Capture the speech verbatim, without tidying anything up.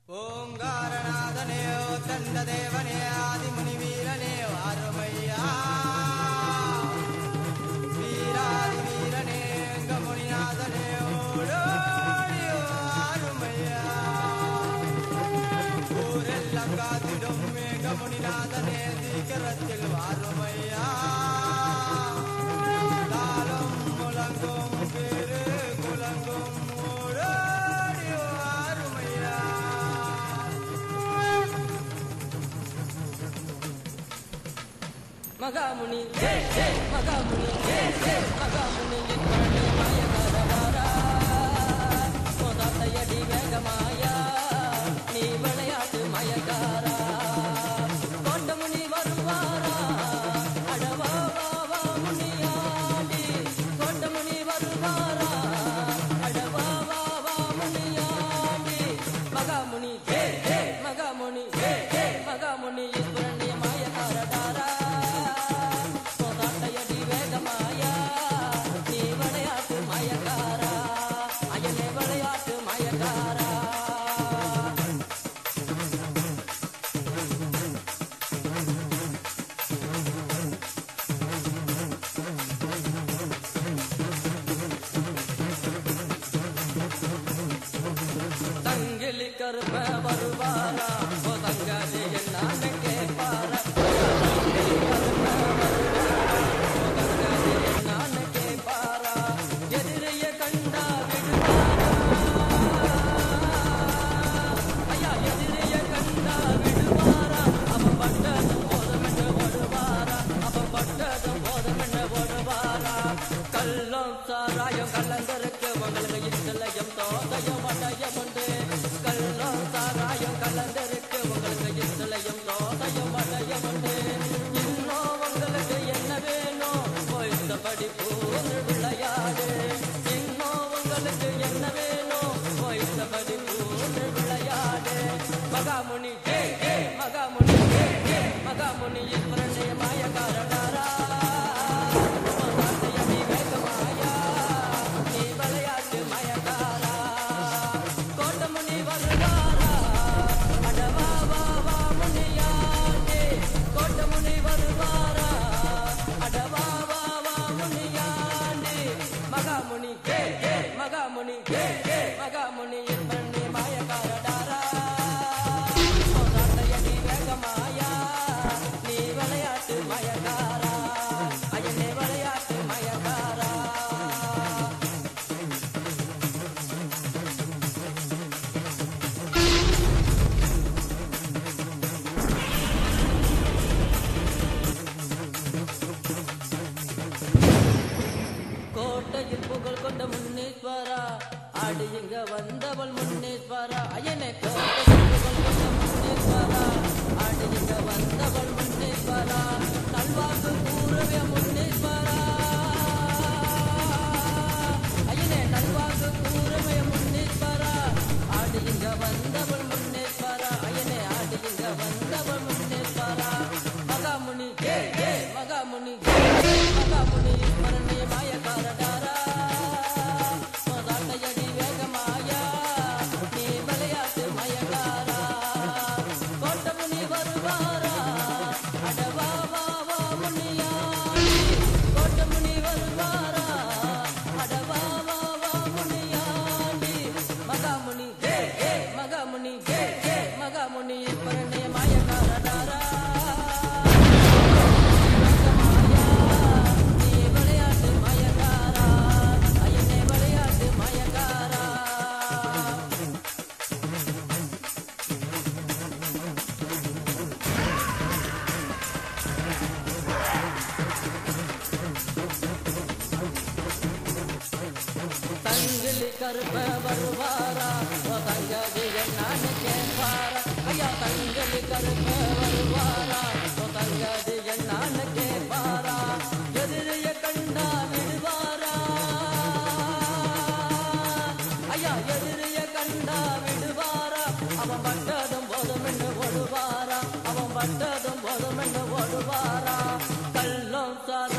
ஓங்காரநாதனே தண்ட தேவனே ஆதிமுனி வீரனே வாருமையா வீராதி வீரனே கமுனிநாதனே ஓடோடி வாருமையா ஊரெல்லாம் காத்திடும் கமுனிநாதனே சீக்கிரத்தில் வாருமையா தாளம் முழங்கும் பேரு குலங்கும் ஓடோடி வாருமையா மகாமுனி மகாமுனி மகாமுனி மாயகாரவாரா மோதாத்தையடி வேகமாயா நீ விளையாட்டு மயக்காரா கோட்டமுனி வருவாரா அடவா வா முனியாண்டி கோட்டமுனி வருவாரா அடவா வா முனியாண்டி மகாமுனி மகாமுனி மகாமுனி ஈஸ்வரனே மாயகாரடாரா மோதாத்தையடி வேகமாயா நீ விளையாட்டு மயக்காரா அயனே விளையாட்டு மயக்காரா தங்கிலி கருப்ப வருவாரா ஓ தங்காதி என்ன கேட்பாரா தங்கிலி கருப்ப வருவாரா ஓ தங்காதி என்ன கேட்பாரா எதிரிய கண்டா விடுவாரா ஐயா எதிரிய கண்டா விடுவாரா அவன் பட்டதும் போதுமென்று ஓடுவாரா அவன் பட்டதும் போதுமென்று ஓடுவாரா கள்ளம் சாராயம் கலந்தருக்கு உங்களுக்கு இஷ்டலயம் தோதையும் வடையம் உண்டு கள்ளம் சாராயம் கலந்தருக்கு உங்களுக்கு இஷ்டலயம் தோதையும் வடையம் உண்டு இன்னும் உங்களுக்கு என்ன வேணும் போய்த்தபடி பூந்து விளையாடு இன்னும் உங்களுக்கு என்ன வேணும் போய்த்தபடி பூந்து விளையாடு மகாமுனி மகாமுனி மகாமுனி ஈஸ்வரனே மாயகாரடாரா மோதாத்தையடி வேகமாயா நீ விளையாட்டு மயக்காரா கோட்டமுனி வருவாரா அடவா வா வா முனியாண்டி கோட்டமுனி வருவாரா அடவா வா வா முனியாண்டி மகாமுனி மகாமுனி மகாமுனி ஈஸ்வரனே மாயகாரடாரா மோதாத்தையடி வேகமாயா நீ விளையாட்டு மயக்காரா அயனே விளையாட்டு மயக்காரா கோட்டையில் புகழ் கொண்ட முன்னேஸ்வரா ஆடி இங்க வந்தவள் முன்னேஸ்வரா அயனே கோட்டையில் புகழ் கொண்ட முன்னேஸ்வரா ஆடி இங்க வந்தவள் முன்னேஸ்வரா நல்வாக்கு கூறுவே முன்னேஸ்வரா அயனே நல்வாக்கு கூறுவே முன்னேஸ்வரா ஆடி இங்க வந்தவள் முன்னேஸ்வரா அயனே ஆடி இங்க வந்தவள் முன்னேஸ்வரா மகாமுனி மகாமுனி மகாமுனி ஈஸ்வரனே மாயகாரடாரா மோதாத்தையடி வேகமாயா நீ விளையாட்டு மயக்காரா கோட்டமுனி வருவாரா அடவா வா வா முனியாண்டி கோட்டமுனி வருவாரா அடவா வா வா முனியாண்டி மகாமுனி மகாமுனி மகாமுனி ஈஸ்வரனே மாயகாரடாரா நீ விளையாட்டு மயக்காரா அயனே விளையாட்டு மயக்காரா தங்கிலி கருப்ப வருவாரா ஓ தங்கதி என்ன கேட்பாரா ஐயா தங்கிலி கருப்ப வருவாரா ஓ தங்கதி என்ன கேட்பாரா எதிரிய கண்டா விடுவாரா ஐயா எதிரிய கண்டா விடுவாரா அவன் பட்டதும் போதும் என்று ஓடுவாரா அவன் பட்டதும் போதும் என்று ஓடுவாரா கள்ளம் சார்